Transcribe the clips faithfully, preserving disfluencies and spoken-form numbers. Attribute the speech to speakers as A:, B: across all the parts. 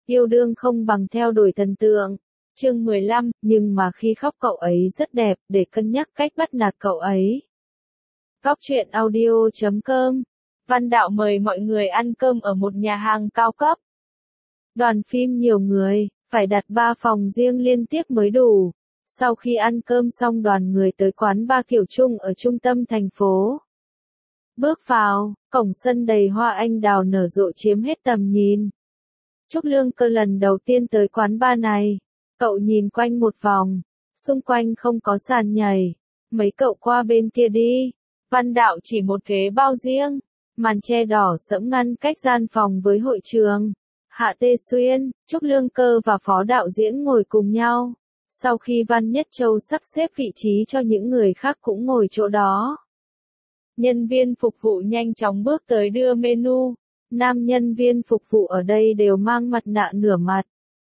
A: Yêu đương không bằng theo đuổi thần tượng. Chương mười lăm, nhưng mà khi khóc cậu ấy rất đẹp, để cân nhắc cách bắt nạt cậu ấy. Góc truyện audio chấm com. Văn Đạo mời mọi người ăn cơm ở một nhà hàng cao cấp. Đoàn phim nhiều người, phải đặt ba phòng riêng liên tiếp mới đủ. Sau khi ăn cơm xong đoàn người tới quán bar kiểu Trung ở trung tâm thành phố. Bước vào, cổng sân đầy hoa anh đào nở rộ chiếm hết tầm nhìn. Trúc Lương Cơ lần đầu tiên tới quán bar này. Cậu nhìn quanh một vòng, xung quanh không có sàn nhảy. Mấy cậu qua bên kia đi. Văn Đạo chỉ một ghế bao riêng, màn che đỏ sẫm ngăn cách gian phòng với hội trường. Hạ Tê Xuyên, Trúc Lương Cơ và phó đạo diễn ngồi cùng nhau. Sau khi Văn Nhất Châu sắp xếp vị trí cho những người khác cũng ngồi chỗ đó. Nhân viên phục vụ nhanh chóng bước tới đưa menu. Nam nhân viên phục vụ ở đây đều mang mặt nạ nửa mặt.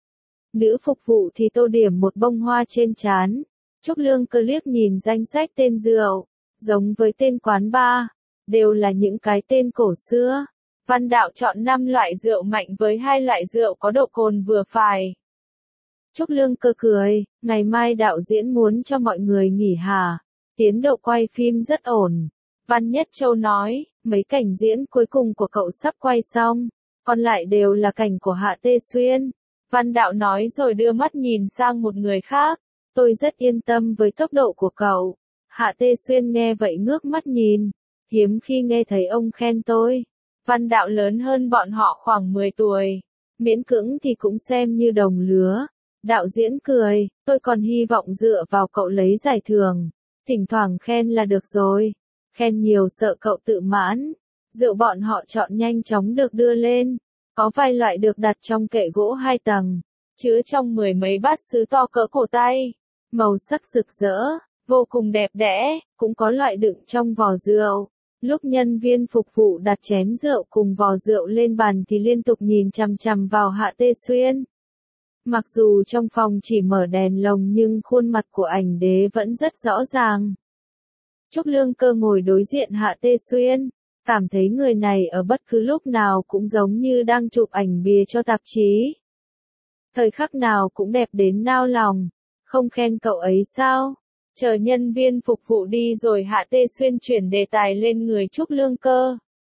A: Nữ phục vụ thì tô điểm một bông hoa trên trán. Trúc Lương Cơ liếc nhìn danh sách tên rượu, giống với tên quán bar, đều là những cái tên cổ xưa. Văn Đạo chọn năm loại rượu mạnh với hai loại rượu có độ cồn vừa phải. Trúc Lương Cơ cười, ngày mai đạo diễn muốn cho mọi người nghỉ hả? Tiến độ quay phim rất ổn. Văn Nhất Châu nói, mấy cảnh diễn cuối cùng của cậu sắp quay xong, còn lại đều là cảnh của Hạ Tê Xuyên. Văn Đạo nói rồi đưa mắt nhìn sang một người khác, tôi rất yên tâm với tốc độ của cậu. Hạ Tê Xuyên nghe vậy ngước mắt nhìn, hiếm khi nghe thấy ông khen tôi. Văn Đạo lớn hơn bọn họ khoảng mười tuổi, miễn cưỡng thì cũng xem như đồng lứa. Đạo diễn cười, tôi còn hy vọng dựa vào cậu lấy giải thưởng, thỉnh thoảng khen là được rồi, khen nhiều sợ cậu tự mãn. Rượu bọn họ chọn nhanh chóng được đưa lên, có vài loại được đặt trong kệ gỗ hai tầng, chứa trong mười mấy bát sứ to cỡ cổ tay, màu sắc rực rỡ, vô cùng đẹp đẽ, cũng có loại đựng trong vò rượu. Lúc nhân viên phục vụ đặt chén rượu cùng vò rượu lên bàn thì liên tục nhìn chằm chằm vào Hạ Tê Xuyên. Mặc dù trong phòng chỉ mở đèn lồng nhưng khuôn mặt của ảnh đế vẫn rất rõ ràng. Trúc Lương Cơ ngồi đối diện Hạ Tê Xuyên, cảm thấy người này ở bất cứ lúc nào cũng giống như đang chụp ảnh bìa cho tạp chí. Thời khắc nào cũng đẹp đến nao lòng, không khen cậu ấy sao? Chờ nhân viên phục vụ đi rồi Hạ Tê Xuyên chuyển đề tài lên người Trúc Lương Cơ.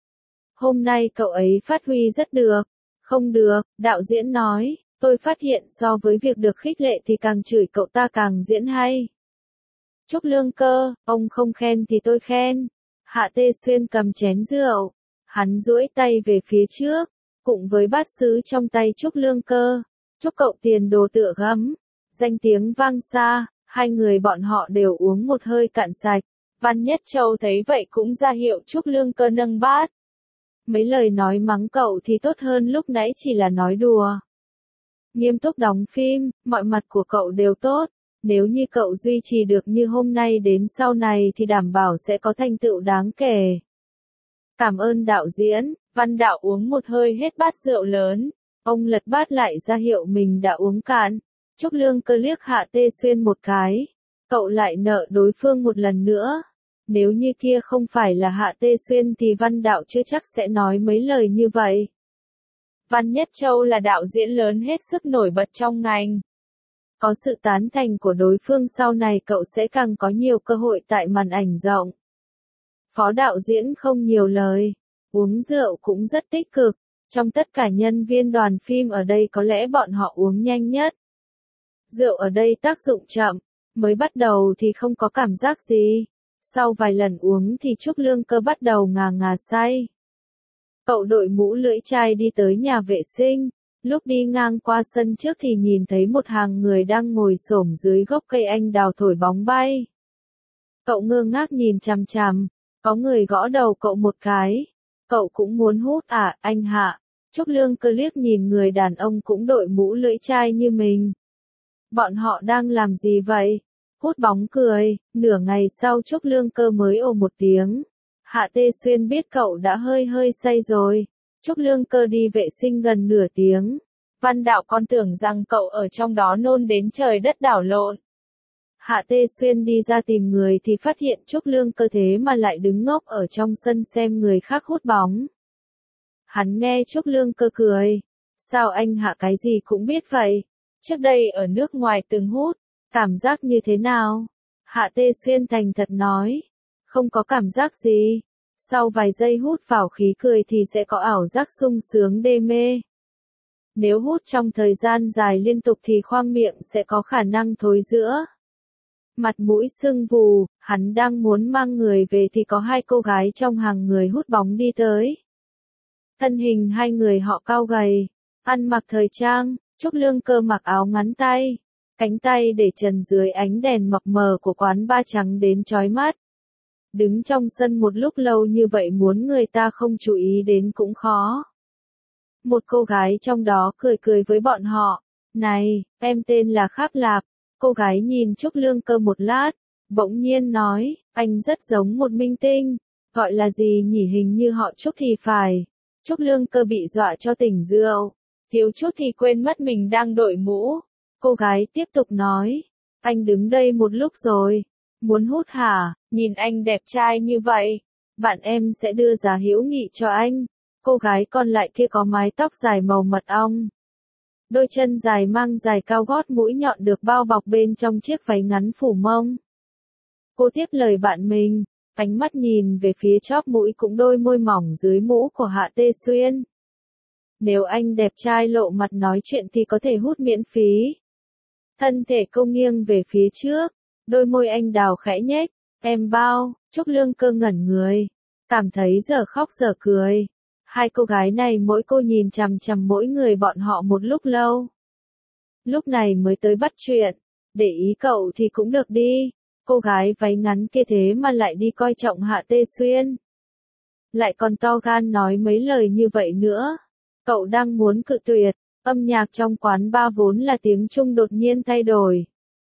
A: Hôm nay cậu ấy phát huy rất được. Không được, đạo diễn nói, tôi phát hiện so với việc được khích lệ thì càng chửi cậu ta càng diễn hay. Trúc Lương Cơ, ông không khen thì tôi khen. Hạ Tê Xuyên cầm chén rượu, hắn duỗi tay về phía trước, cùng với bát sứ trong tay Trúc Lương Cơ. Chúc cậu tiền đồ tựa gấm. Danh tiếng vang xa, hai người bọn họ đều uống một hơi cạn sạch. Văn Nhất Châu thấy vậy cũng ra hiệu Trúc Lương Cơ nâng bát. Mấy lời nói mắng cậu thì tốt hơn lúc nãy chỉ là nói đùa. Nghiêm túc đóng phim, mọi mặt của cậu đều tốt. Nếu như cậu duy trì được như hôm nay đến sau này thì đảm bảo sẽ có thành tựu đáng kể. Cảm ơn đạo diễn. Văn Đạo uống một hơi hết bát rượu lớn. Ông lật bát lại ra hiệu mình đã uống cạn. Trúc Lương Cơ liếc Hạ Tê Xuyên một cái. Cậu lại nợ đối phương một lần nữa. Nếu như kia không phải là Hạ Tê Xuyên thì Văn Đạo chưa chắc sẽ nói mấy lời như vậy. Văn Nhất Châu là đạo diễn lớn hết sức nổi bật trong ngành. Có sự tán thành của đối phương sau này cậu sẽ càng có nhiều cơ hội tại màn ảnh rộng. Phó đạo diễn không nhiều lời, uống rượu cũng rất tích cực. Trong tất cả nhân viên đoàn phim ở đây có lẽ bọn họ uống nhanh nhất. Rượu ở đây tác dụng chậm, mới bắt đầu thì không có cảm giác gì. Sau vài lần uống thì Trúc Lương Cơ bắt đầu ngà ngà say. Cậu đội mũ lưỡi chai đi tới nhà vệ sinh. Lúc đi ngang qua sân trước thì nhìn thấy một hàng người đang ngồi xổm dưới gốc cây anh đào thổi bóng bay. Cậu ngơ ngác nhìn chằm chằm, có người gõ đầu cậu một cái. Cậu cũng muốn hút à, anh Hạ? Trúc Lương Cơ liếc nhìn người đàn ông cũng đội mũ lưỡi chai như mình. Bọn họ đang làm gì vậy? Hút bóng cười. Nửa ngày sau Trúc Lương Cơ mới ồ một tiếng. Hạ Tê Xuyên biết cậu đã hơi hơi say rồi. Trúc Lương Cơ đi vệ sinh gần nửa tiếng. Văn Đạo còn tưởng rằng cậu ở trong đó nôn đến trời đất đảo lộn. Hạ Tê Xuyên đi ra tìm người thì phát hiện Trúc Lương Cơ thế mà lại đứng ngốc ở trong sân xem người khác hút bóng. Hắn nghe Trúc Lương Cơ cười. Sao anh Hạ cái gì cũng biết vậy? Trước đây ở nước ngoài từng hút, cảm giác như thế nào? Hạ Tê Xuyên thành thật nói, không có cảm giác gì. Sau vài giây hút vào khí cười thì sẽ có ảo giác sung sướng đê mê. Nếu hút trong thời gian dài liên tục thì khoang miệng sẽ có khả năng thối rữa. Mặt mũi sưng vù, hắn đang muốn mang người về thì có hai cô gái trong hàng người hút bóng đi tới. Thân hình hai người họ cao gầy, ăn mặc thời trang, Trúc Lương Cơ mặc áo ngắn tay, cánh tay để trần dưới ánh đèn mập mờ của quán bar trắng đến chói mắt. Đứng trong sân một lúc lâu như vậy muốn người ta không chú ý đến cũng khó. Một cô gái trong đó cười cười với bọn họ, này, em tên là Kháp Lạp. Cô gái nhìn Trúc Lương Cơ một lát, bỗng nhiên nói, anh rất giống một minh tinh, gọi là gì nhỉ, hình như họ Trúc thì phải. Trúc Lương Cơ bị dọa cho tỉnh rượu, thiếu chút thì quên mất mình đang đội mũ. Cô gái tiếp tục nói, anh đứng đây một lúc rồi, muốn hút hả, nhìn anh đẹp trai như vậy, bạn em sẽ đưa giá hữu nghị cho anh. Cô gái còn lại kia có mái tóc dài màu mật ong. Đôi chân dài mang giày cao gót mũi nhọn được bao bọc bên trong chiếc váy ngắn phủ mông. Cô tiếp lời bạn mình, ánh mắt nhìn về phía chóp mũi cũng đôi môi mỏng dưới mũ của Hạ Tê Xuyên. Nếu anh đẹp trai lộ mặt nói chuyện thì có thể hút miễn phí. Thân thể cô nghiêng về phía trước, đôi môi anh đào khẽ nhếch, em bao, Trúc Lương Cơ ngẩn người, cảm thấy giờ khóc giờ cười. Hai cô gái này mỗi cô nhìn chằm chằm mỗi người bọn họ một lúc lâu. Lúc này mới tới bắt chuyện, để ý cậu thì cũng được đi. Cô gái váy ngắn kia thế mà lại đi coi trọng Hạ Tê Xuyên. Lại còn to gan nói mấy lời như vậy nữa. Cậu đang muốn cự tuyệt, âm nhạc trong quán bar vốn là tiếng Trung đột nhiên thay đổi.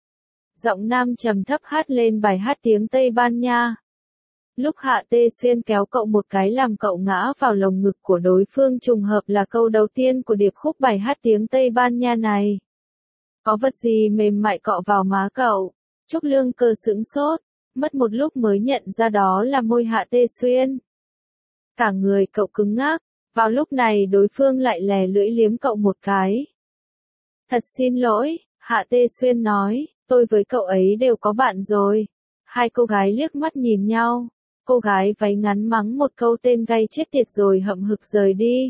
A: Giọng nam trầm thấp hát lên bài hát tiếng Tây Ban Nha. Lúc Hạ Tê Xuyên kéo cậu một cái làm cậu ngã vào lồng ngực của đối phương, trùng hợp là câu đầu tiên của điệp khúc bài hát tiếng Tây Ban Nha này. Có vật gì mềm mại cọ vào má cậu? Trúc Lương Cơ sững sốt, mất một lúc mới nhận ra đó là môi Hạ Tê Xuyên. Cả người cậu cứng ngắc, vào lúc này đối phương lại lè lưỡi liếm cậu một cái. Thật xin lỗi, Hạ Tê Xuyên nói, tôi với cậu ấy đều có bạn rồi. Hai cô gái liếc mắt nhìn nhau. Cô gái váy ngắn mắng một câu tên gay chết tiệt rồi hậm hực rời đi.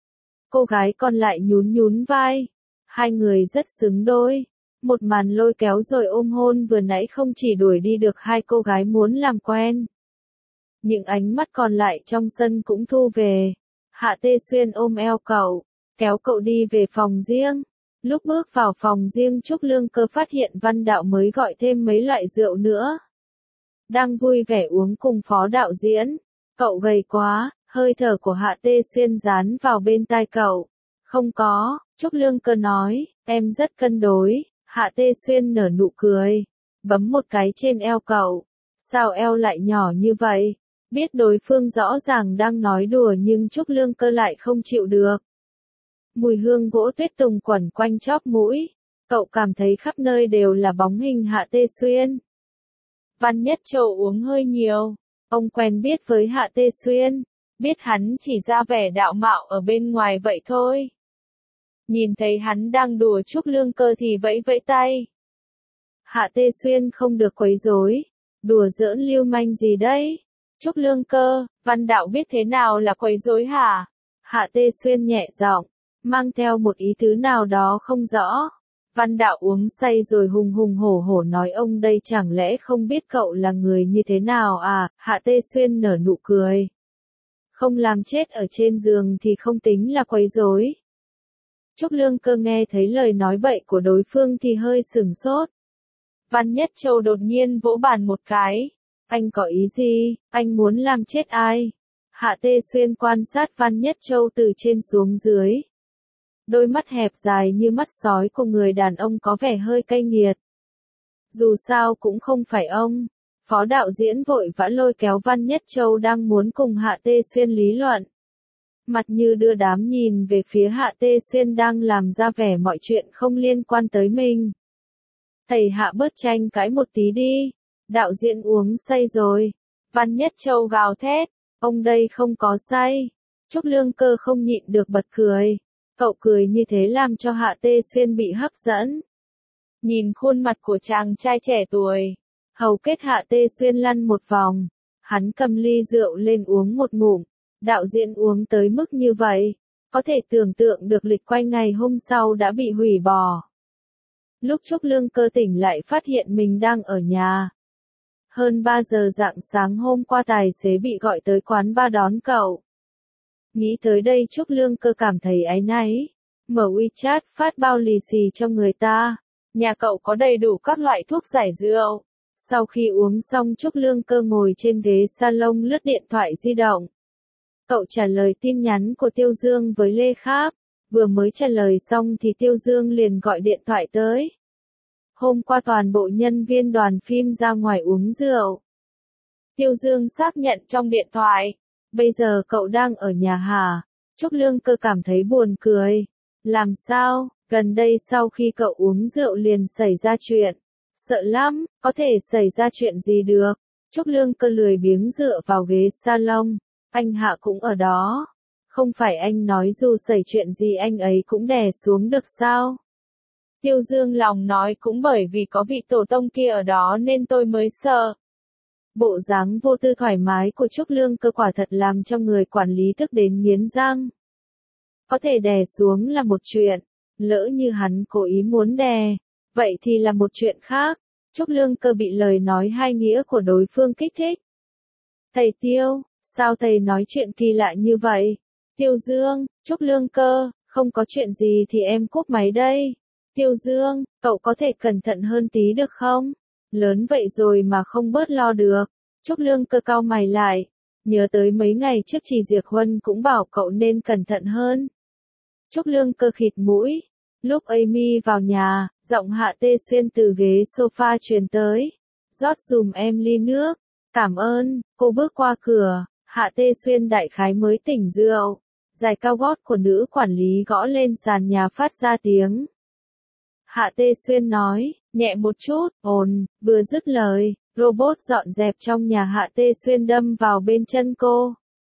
A: Cô gái còn lại nhún nhún vai. Hai người rất xứng đôi. Một màn lôi kéo rồi ôm hôn vừa nãy không chỉ đuổi đi được hai cô gái muốn làm quen. Những ánh mắt còn lại trong sân cũng thu về. Hạ Tê Xuyên ôm eo cậu, kéo cậu đi về phòng riêng. Lúc bước vào phòng riêng Trúc Lương Cơ phát hiện Văn Đạo mới gọi thêm mấy loại rượu nữa. Đang vui vẻ uống cùng phó đạo diễn. Cậu gầy quá, hơi thở của Hạ Tê Xuyên dán vào bên tai cậu. Không có, Trúc Lương Cơ nói, em rất cân đối. Hạ Tê Xuyên nở nụ cười, bấm một cái trên eo cậu. Sao eo lại nhỏ như vậy? Biết đối phương rõ ràng đang nói đùa nhưng Trúc Lương Cơ lại không chịu được. Mùi hương gỗ tuyết tùng quẩn quanh chóp mũi. Cậu cảm thấy khắp nơi đều là bóng hình Hạ Tê Xuyên. Văn Nhất Châu uống hơi nhiều. Ông quen biết với Hạ Tê Xuyên. Biết hắn chỉ ra vẻ đạo mạo ở bên ngoài vậy thôi. Nhìn thấy hắn đang đùa Trúc Lương Cơ thì vẫy vẫy tay. Hạ Tê Xuyên không được quấy rối. Đùa giỡn lưu manh gì đấy? Trúc Lương Cơ, Văn Đạo biết thế nào là quấy rối hả? Hạ Tê Xuyên nhẹ giọng, mang theo một ý tứ nào đó không rõ. Văn Đạo uống say rồi hùng hùng hổ hổ nói ông đây chẳng lẽ không biết cậu là người như thế nào à? Hạ Tê Xuyên nở nụ cười. Không làm chết ở trên giường thì không tính là quấy rối. Trúc Lương Cơ nghe thấy lời nói bậy của đối phương thì hơi sửng sốt. Văn Nhất Châu đột nhiên vỗ bàn một cái. Anh có ý gì? Anh muốn làm chết ai? Hạ Tê Xuyên quan sát Văn Nhất Châu từ trên xuống dưới. Đôi mắt hẹp dài như mắt sói của người đàn ông có vẻ hơi cay nghiệt. Dù sao cũng không phải ông. Phó đạo diễn vội vã lôi kéo Văn Nhất Châu đang muốn cùng Hạ Tê Xuyên lý luận. Mặt như đưa đám nhìn về phía Hạ Tê Xuyên đang làm ra vẻ mọi chuyện không liên quan tới mình. Thầy Hạ bớt tranh cãi một tí đi. Đạo diễn uống say rồi. Văn Nhất Châu gào thét. Ông đây không có say. Trúc Lương Cơ không nhịn được bật cười. Cậu cười như thế làm cho Hạ Tê Xuyên bị hấp dẫn. Nhìn khuôn mặt của chàng trai trẻ tuổi, hầu kết Hạ Tê Xuyên lăn một vòng. Hắn cầm ly rượu lên uống một ngụm. Đạo diễn uống tới mức như vậy, có thể tưởng tượng được lịch quay ngày hôm sau đã bị hủy bỏ. Lúc Trúc Lương Cơ tỉnh lại phát hiện mình đang ở nhà. Hơn ba giờ rạng sáng hôm qua tài xế bị gọi tới quán bar đón cậu. Nghĩ tới đây Trúc Lương Cơ cảm thấy áy náy. Mở WeChat phát bao lì xì cho người ta. Nhà cậu có đầy đủ các loại thuốc giải rượu. Sau khi uống xong Trúc Lương Cơ ngồi trên ghế salon lướt điện thoại di động. Cậu trả lời tin nhắn của Tiêu Dương với Lê Kháp. Vừa mới trả lời xong thì Tiêu Dương liền gọi điện thoại tới. Hôm qua toàn bộ nhân viên đoàn phim ra ngoài uống rượu. Tiêu Dương xác nhận trong điện thoại. Bây giờ cậu đang ở nhà hả? Trúc Lương Cơ cảm thấy buồn cười. Làm sao? Gần đây sau khi cậu uống rượu liền xảy ra chuyện. Sợ lắm, có thể xảy ra chuyện gì được? Trúc Lương Cơ lười biếng dựa vào ghế salon. Anh Hạ cũng ở đó. Không phải anh nói dù xảy chuyện gì anh ấy cũng đè xuống được sao? Tiêu Dương lòng nói cũng bởi vì có vị tổ tông kia ở đó nên tôi mới sợ. Bộ dáng vô tư thoải mái của Trúc Lương Cơ quả thật làm cho người quản lý tức đến nghiến răng. Có thể đè xuống là một chuyện, lỡ như hắn cố ý muốn đè, vậy thì là một chuyện khác. Trúc Lương Cơ bị lời nói hai nghĩa của đối phương kích thích. Thầy Tiêu, sao thầy nói chuyện kỳ lạ như vậy? Tiêu Dương, Trúc Lương Cơ, không có chuyện gì thì em cúp máy đây. Tiêu Dương, cậu có thể cẩn thận hơn tí được không? Lớn vậy rồi mà không bớt lo được. Trúc Lương Cơ cau mày lại. Nhớ tới mấy ngày trước chị Diệc Huân cũng bảo cậu nên cẩn thận hơn. Trúc Lương Cơ khịt mũi. Lúc Amy vào nhà, giọng Hạ Tê Xuyên từ ghế sofa truyền tới. Rót dùm em ly nước. Cảm ơn. Cô bước qua cửa. Hạ Tê Xuyên đại khái mới tỉnh rượu. Giày cao gót của nữ quản lý gõ lên sàn nhà phát ra tiếng. Hạ Tê Xuyên nói, nhẹ một chút, ồn, vừa dứt lời, robot dọn dẹp trong nhà Hạ Tê Xuyên đâm vào bên chân cô.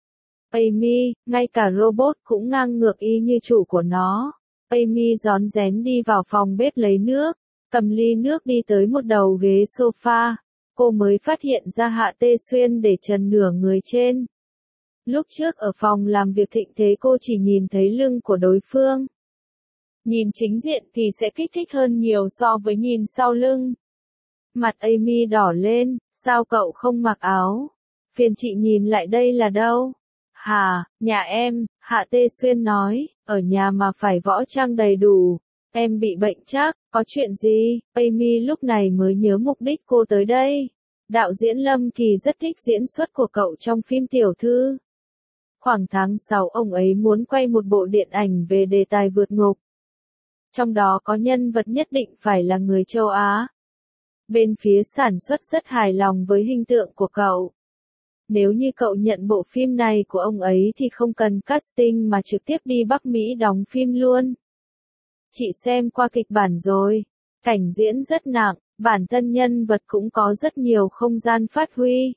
A: Amy, ngay cả robot cũng ngang ngược y như chủ của nó. Amy rón rén đi vào phòng bếp lấy nước, cầm ly nước đi tới một đầu ghế sofa. Cô mới phát hiện ra Hạ Tê Xuyên để trần nửa người trên. Lúc trước ở phòng làm việc thịnh thế cô chỉ nhìn thấy lưng của đối phương. Nhìn chính diện thì sẽ kích thích hơn nhiều so với nhìn sau lưng. Mặt Amy đỏ lên, sao cậu không mặc áo? Phiền chị nhìn lại đây là đâu? Hà, nhà em, Hạ Tê Xuyên nói, ở nhà mà phải võ trang đầy đủ. Em bị bệnh chắc, có chuyện gì? Amy lúc này mới nhớ mục đích cô tới đây. Đạo diễn Lâm Kỳ rất thích diễn xuất của cậu trong phim Tiểu Thư. Khoảng tháng sáu ông ấy muốn quay một bộ điện ảnh về đề tài vượt ngục. Trong đó có nhân vật nhất định phải là người châu Á. Bên phía sản xuất rất hài lòng với hình tượng của cậu. Nếu như cậu nhận bộ phim này của ông ấy thì không cần casting mà trực tiếp đi Bắc Mỹ đóng phim luôn. Chị xem qua kịch bản rồi. Cảnh diễn rất nặng, bản thân nhân vật cũng có rất nhiều không gian phát huy.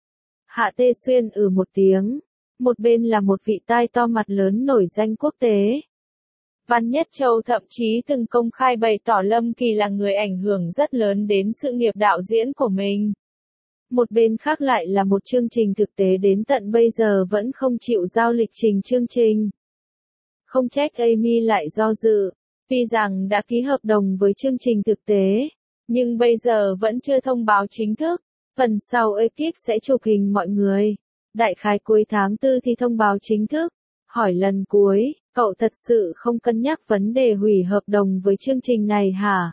A: Hạ Tê Xuyên ừ một tiếng. Một bên là một vị tai to mặt lớn nổi danh quốc tế. Văn Nhất Châu thậm chí từng công khai bày tỏ Lâm Kỳ là người ảnh hưởng rất lớn đến sự nghiệp đạo diễn của mình. Một bên khác lại là một chương trình thực tế đến tận bây giờ vẫn không chịu giao lịch trình chương trình. Không trách Amy lại do dự, tuy rằng đã ký hợp đồng với chương trình thực tế, nhưng bây giờ vẫn chưa thông báo chính thức. Phần sau ekip sẽ chụp hình mọi người. Đại khái cuối tháng tư thì thông báo chính thức. Hỏi lần cuối, cậu thật sự không cân nhắc vấn đề hủy hợp đồng với chương trình này hả?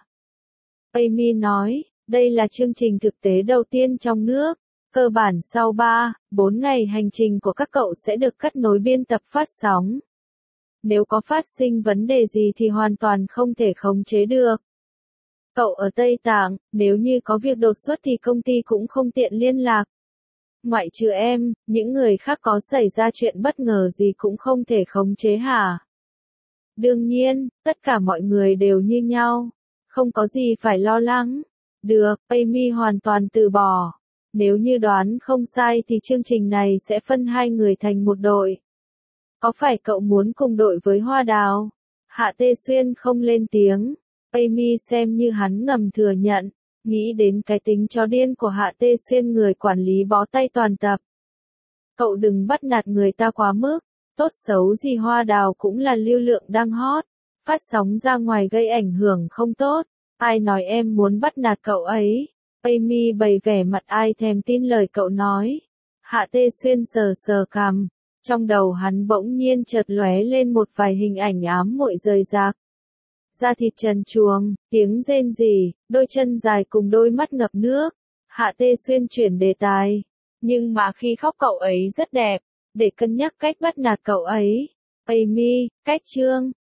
A: Amy nói, đây là chương trình thực tế đầu tiên trong nước. Cơ bản sau ba, bốn ngày hành trình của các cậu sẽ được cắt nối biên tập phát sóng. Nếu có phát sinh vấn đề gì thì hoàn toàn không thể khống chế được. Cậu ở Tây Tạng, nếu như có việc đột xuất thì công ty cũng không tiện liên lạc. Ngoại trừ em, những người khác có xảy ra chuyện bất ngờ gì cũng không thể khống chế hả? Đương nhiên, tất cả mọi người đều như nhau. Không có gì phải lo lắng. Được, Amy hoàn toàn từ bỏ. Nếu như đoán không sai thì chương trình này sẽ phân hai người thành một đội. Có phải cậu muốn cùng đội với Hoa Đào? Hạ Tê Xuyên không lên tiếng. Amy xem như hắn ngầm thừa nhận, nghĩ đến cái tính chó điên của Hạ Tê Xuyên người quản lý bó tay toàn tập. Cậu đừng bắt nạt người ta quá mức, tốt xấu gì Hoa Đào cũng là lưu lượng đang hot, phát sóng ra ngoài gây ảnh hưởng không tốt, ai nói em muốn bắt nạt cậu ấy. Amy bày vẻ mặt ai thèm tin lời cậu nói. Hạ Tê Xuyên sờ sờ cằm, trong đầu hắn bỗng nhiên chợt lóe lên một vài hình ảnh ám muội rời rạc. Da thịt trần truồng, tiếng rên rỉ, đôi chân dài cùng đôi mắt ngập nước. Hạ Tê Xuyên chuyển đề tài. Nhưng mà khi khóc cậu ấy rất đẹp, để cân nhắc cách bắt nạt cậu ấy. Amy, cách chương.